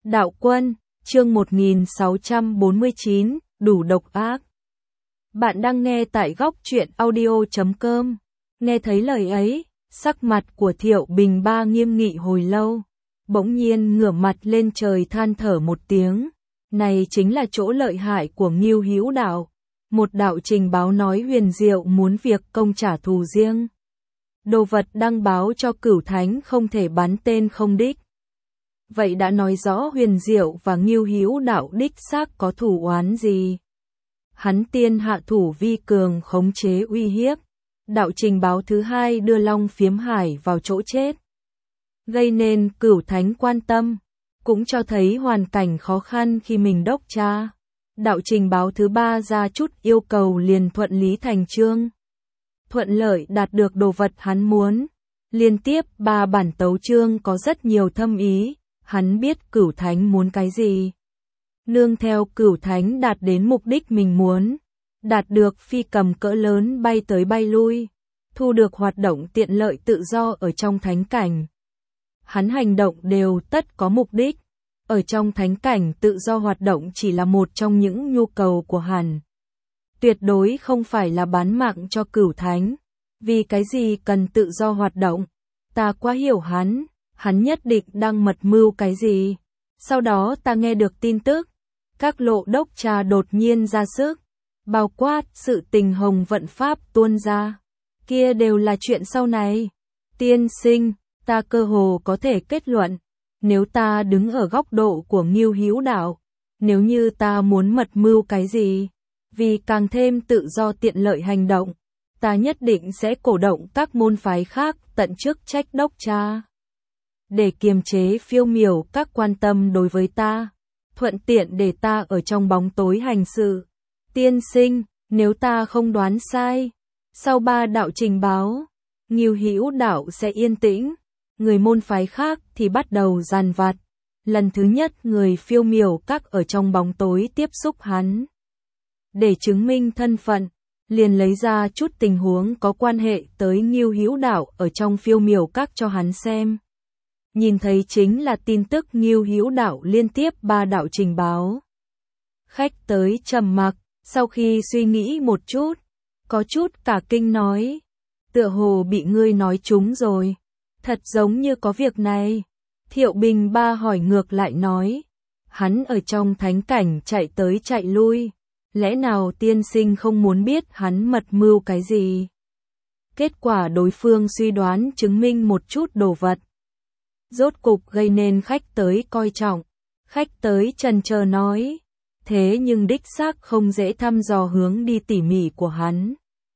Đạo Quân, chương 1649, đủ độc ác. Bạn đang nghe tại góc truyện audio.com. Nghe thấy lời ấy, sắc mặt của Thiệu Bình Ba nghiêm nghị hồi lâu, bỗng nhiên ngửa mặt lên trời than thở một tiếng. Này chính là chỗ lợi hại của Ngưu Hữu Đạo. Một đạo trình báo nói Huyền Diệu muốn việc công trả thù riêng. Đồ vật đăng báo cho Cửu Thánh không thể bắn tên không đích. Vậy đã nói rõ Huyền Diệu và Ngưu Hữu Đạo đích xác có thủ oán gì? Hắn tiên hạ thủ vi cường khống chế uy hiếp. Đạo trình báo thứ hai đưa Long Phiếm Hải vào chỗ chết, gây nên Cửu Thánh quan tâm, cũng cho thấy hoàn cảnh khó khăn khi mình đốc tra. Đạo trình báo thứ ba ra chút yêu cầu liền thuận lý thành chương, thuận lợi đạt được đồ vật hắn muốn. Liên tiếp 3 bản tấu chương có rất nhiều thâm ý, hắn biết Cửu Thánh muốn cái gì. Nương theo Cửu Thánh đạt đến mục đích mình muốn, đạt được phi cầm cỡ lớn bay tới bay lui, thu được hoạt động tiện lợi tự do ở trong thánh cảnh. Hắn hành động đều tất có mục đích, ở trong thánh cảnh tự do hoạt động chỉ là một trong những nhu cầu của hắn. Tuyệt đối không phải là bán mạng cho Cửu Thánh. Vì cái gì cần tự do hoạt động? Ta quá hiểu hắn nhất định đang mật mưu cái gì. Sau đó ta nghe được tin tức, các lộ đốc tra đột nhiên ra sức, bao quát sự tình Hồng Vận Pháp tuôn ra. Kia đều là chuyện sau này. Tiên sinh, ta cơ hồ có thể kết luận, nếu ta đứng ở góc độ của Ngưu Hữu Đạo, nếu như ta muốn mật mưu cái gì, vì càng thêm tự do tiện lợi hành động, ta nhất định sẽ cổ động các môn phái khác tận chức trách đốc tra, để kiềm chế phiêu miểu các quan tâm đối với ta, thuận tiện để ta ở trong bóng tối hành sự. Tiên sinh, nếu ta không đoán sai, sau 3 đạo trình báo, Ngưu Hữu Đạo sẽ yên tĩnh, người môn phái khác thì bắt đầu giàn vặt. Lần thứ nhất người phiêu miểu các ở trong bóng tối tiếp xúc hắn, để chứng minh thân phận, liền lấy ra chút tình huống có quan hệ tới Ngưu Hữu Đạo ở trong phiêu miểu các cho hắn xem. Nhìn thấy chính là tin tức Ngưu Hữu Đạo liên tiếp 3 đạo trình báo. Khách tới trầm mặc, sau khi suy nghĩ một chút, có chút cả kinh nói, tựa hồ bị ngươi nói trúng rồi, thật giống như có việc này. Thiệu Bình Ba hỏi ngược lại nói, hắn ở trong thánh cảnh chạy tới chạy lui, lẽ nào tiên sinh không muốn biết hắn mật mưu cái gì? Kết quả đối phương suy đoán chứng minh một chút đồ vật, rốt cục gây nên khách tới coi trọng. Khách tới chần chờ nói, thế nhưng đích xác không dễ thăm dò hướng đi tỉ mỉ của hắn.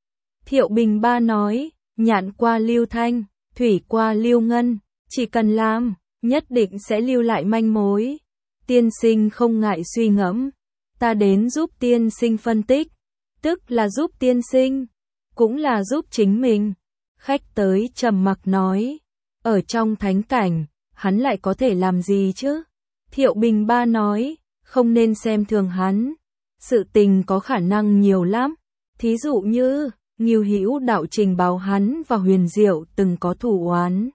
Thiệu Bình Ba nói, nhạn qua lưu thanh, thủy qua lưu ngân, chỉ cần làm, nhất định sẽ lưu lại manh mối. Tiên sinh không ngại suy ngẫm, ta đến giúp tiên sinh phân tích, tức là giúp tiên sinh, cũng là giúp chính mình. Khách tới trầm mặc nói, ở trong thánh cảnh, hắn lại có thể làm gì chứ? Thiệu Bình Ba nói, không nên xem thường hắn, sự tình có khả năng nhiều lắm. Thí dụ như, Ngưu Hữu Đạo trình báo hắn và Huyền Diệu từng có thù oán.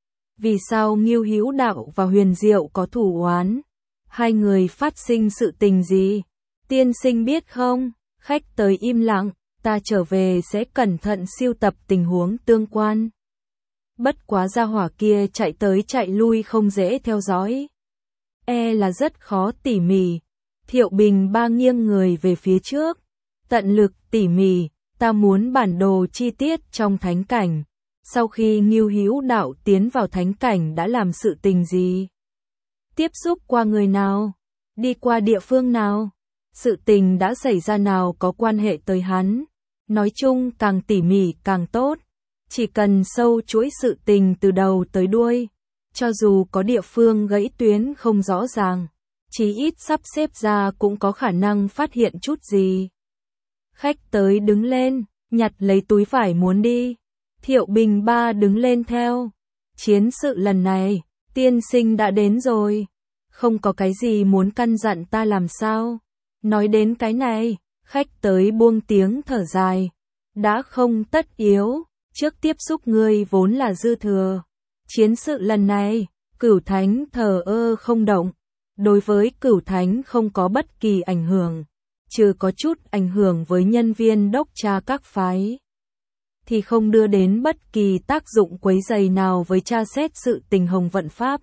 Vì sao Ngưu Hữu Đạo và Huyền Diệu có thù oán? Hai người phát sinh sự tình gì? Tiên sinh biết không? Khách tới im lặng, ta trở về sẽ cẩn thận siêu tập tình huống tương quan. Bất quá gia hỏa kia chạy tới chạy lui không dễ theo dõi, là rất khó tỉ mỉ. Thiệu Bình Ba nghiêng người về phía trước, tận lực tỉ mỉ, ta muốn bản đồ chi tiết trong thánh cảnh. Sau khi Ngưu Hữu Đạo tiến vào thánh cảnh đã làm sự tình gì? Tiếp xúc qua người nào? Đi qua địa phương nào? Sự tình đã xảy ra nào có quan hệ tới hắn? Nói chung càng tỉ mỉ càng tốt. Chỉ cần sâu chuỗi sự tình từ đầu tới đuôi, cho dù có địa phương gãy tuyến không rõ ràng, chí ít sắp xếp ra cũng có khả năng phát hiện chút gì. Khách tới đứng lên, nhặt lấy túi vải muốn đi. Thiệu Bình Ba đứng lên theo. Chiến sự lần này, tiên sinh đã đến rồi, không có cái gì muốn căn dặn ta làm sao? Nói đến cái này, khách tới buông tiếng thở dài, đã không tất yếu. Trước tiếp xúc ngươi vốn là dư thừa. Chiến sự lần này, Cửu Thánh thờ ơ không động, đối với Cửu Thánh không có bất kỳ ảnh hưởng, trừ có chút ảnh hưởng với nhân viên đốc tra các phái, thì không đưa đến bất kỳ tác dụng quấy rầy nào với tra xét sự tình Hồng Vận Pháp.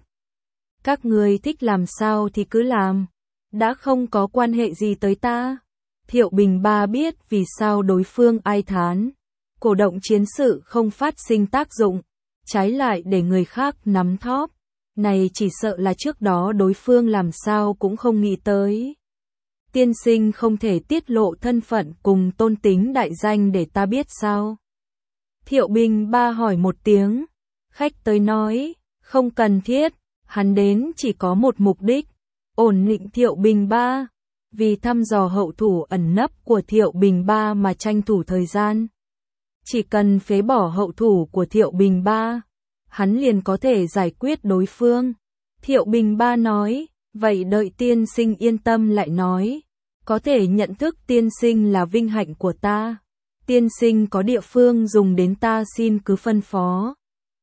Các ngươi thích làm sao thì cứ làm, đã không có quan hệ gì tới ta. Thiệu Bình Ba biết vì sao đối phương ai thán, cổ động chiến sự không phát sinh tác dụng, trái lại để người khác nắm thóp. Này chỉ sợ là trước đó đối phương làm sao cũng không nghĩ tới. Tiên sinh không thể tiết lộ thân phận cùng tôn tính đại danh để ta biết sao? Thiệu Bình Ba hỏi một tiếng, khách tới nói, không cần thiết, hắn đến chỉ có một mục đích, ổn định Thiệu Bình Ba, vì thăm dò hậu thủ ẩn nấp của Thiệu Bình Ba mà tranh thủ thời gian. Chỉ cần phế bỏ hậu thủ của Thiệu Bình Ba, hắn liền có thể giải quyết đối phương. Thiệu Bình Ba nói, vậy đợi tiên sinh yên tâm lại nói, có thể nhận thức tiên sinh là vinh hạnh của ta. Tiên sinh có địa phương dùng đến ta xin cứ phân phó.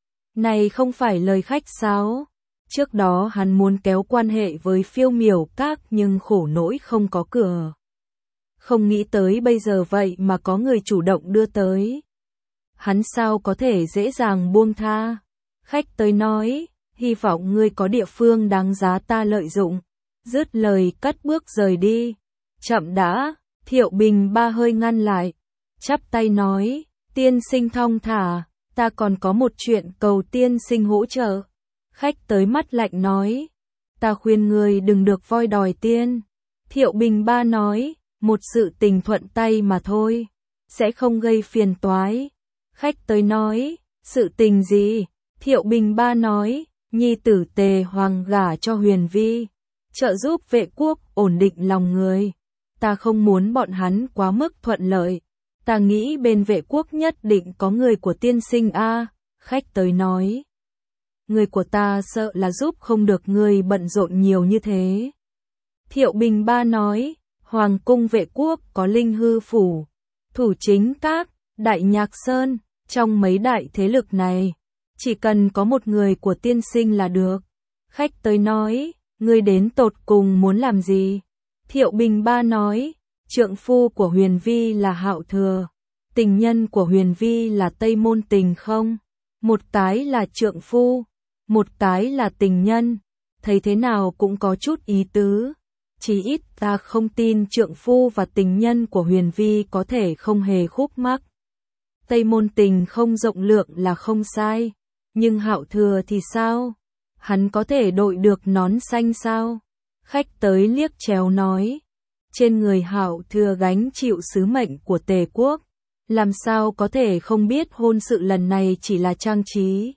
Này không phải lời khách sáo. Trước đó hắn muốn kéo quan hệ với Phiêu Miểu Các nhưng khổ nỗi không có cửa. Không nghĩ tới bây giờ vậy mà có người chủ động đưa tới. Hắn sao có thể dễ dàng buông tha. Khách tới nói, hy vọng ngươi có địa phương đáng giá ta lợi dụng. Dứt lời cất bước rời đi. Chậm đã, Thiệu Bình Ba hơi ngăn lại. Chắp tay nói, tiên sinh thong thả, ta còn có một chuyện cầu tiên sinh hỗ trợ. Khách tới mắt lạnh nói, ta khuyên ngươi đừng được voi đòi tiên. Thiệu Bình Ba nói, một sự tình thuận tay mà thôi, sẽ không gây phiền toái. Khách tới nói, sự tình gì? Thiệu Bình Ba nói, nhi tử Tề Hoàng gả cho Huyền Vi, trợ giúp vệ quốc ổn định lòng người. Ta không muốn bọn hắn quá mức thuận lợi. Ta nghĩ bên vệ quốc nhất định có người của tiên sinh a. Khách tới nói, người của ta sợ là giúp không được người bận rộn nhiều như thế. Thiệu Bình Ba nói, Hoàng cung vệ quốc có Linh Hư Phủ, Thủ Chính Các, Đại Nhạc Sơn, trong mấy đại thế lực này, chỉ cần có một người của tiên sinh là được. Khách tới nói, ngươi đến tột cùng muốn làm gì? Thiệu Bình Ba nói, trượng phu của Huyền Vi là Hạo Thừa, tình nhân của Huyền Vi là Tây Môn Tình không? Một cái là trượng phu, một cái là tình nhân, thấy thế nào cũng có chút ý tứ. Chỉ ít ta không tin trượng phu và tình nhân của Huyền Vi có thể không hề khúc mắc. Tây Môn Tình không rộng lượng là không sai, nhưng Hạo Thừa thì sao? Hắn có thể đội được nón xanh sao? Khách tới liếc chéo nói, trên người Hạo Thừa gánh chịu sứ mệnh của Tề quốc, làm sao có thể không biết hôn sự lần này chỉ là trang trí.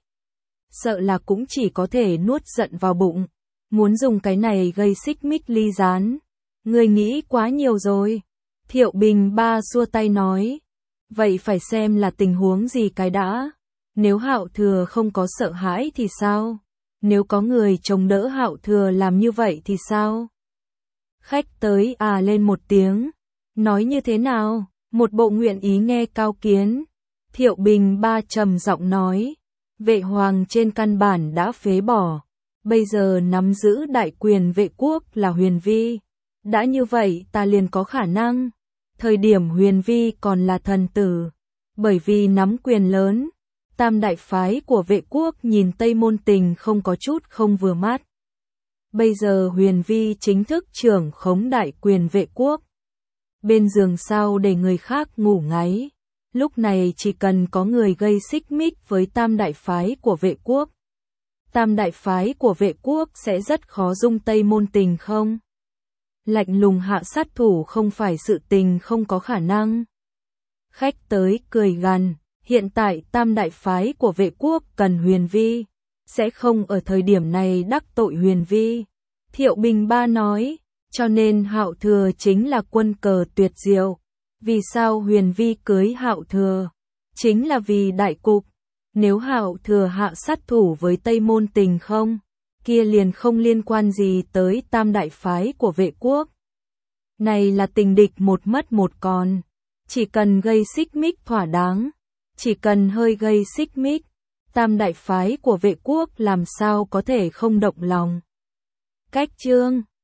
Sợ là cũng chỉ có thể nuốt giận vào bụng, muốn dùng cái này gây xích mích ly gián. Ngươi nghĩ quá nhiều rồi. Thiệu Bình Ba xua tay nói, vậy phải xem là tình huống gì cái đã. Nếu Hạo Thừa không có sợ hãi thì sao? Nếu có người chống đỡ Hạo Thừa làm như vậy thì sao? Khách tới lên một tiếng, nói như thế nào? Một bộ nguyện ý nghe cao kiến. Thiệu Bình Ba trầm giọng nói, vệ hoàng trên căn bản đã phế bỏ, bây giờ nắm giữ đại quyền vệ quốc là Huyền Vi. Đã như vậy ta liền có khả năng. Thời điểm Huyền Vi còn là thần tử, bởi vì nắm quyền lớn, tam đại phái của vệ quốc nhìn Tây Môn Tình không có chút không vừa mắt. Bây giờ Huyền Vi chính thức trưởng khống đại quyền vệ quốc. Bên giường sau để người khác ngủ ngáy. Lúc này chỉ cần có người gây xích mích với tam đại phái của vệ quốc. Tam đại phái của vệ quốc sẽ rất khó dung Tây Môn Tình không? Lạnh lùng hạ sát thủ không phải sự tình không có khả năng. Khách tới cười gằn, hiện tại tam đại phái của vệ quốc cần Huyền Vi, sẽ không ở thời điểm này đắc tội Huyền Vi. Thiệu Bình Ba nói, cho nên Hạo Thừa chính là quân cờ tuyệt diệu. Vì sao Huyền Vi cưới Hạo Thừa? Chính là vì đại cục. Nếu Hạo Thừa hạ sát thủ với Tây Môn Tình không, kia liền không liên quan gì tới tam đại phái của vệ quốc. Này là tình địch một mất một còn. Chỉ cần gây xích mích thỏa đáng. Chỉ cần hơi gây xích mích, tam đại phái của vệ quốc làm sao có thể không động lòng. cách chương.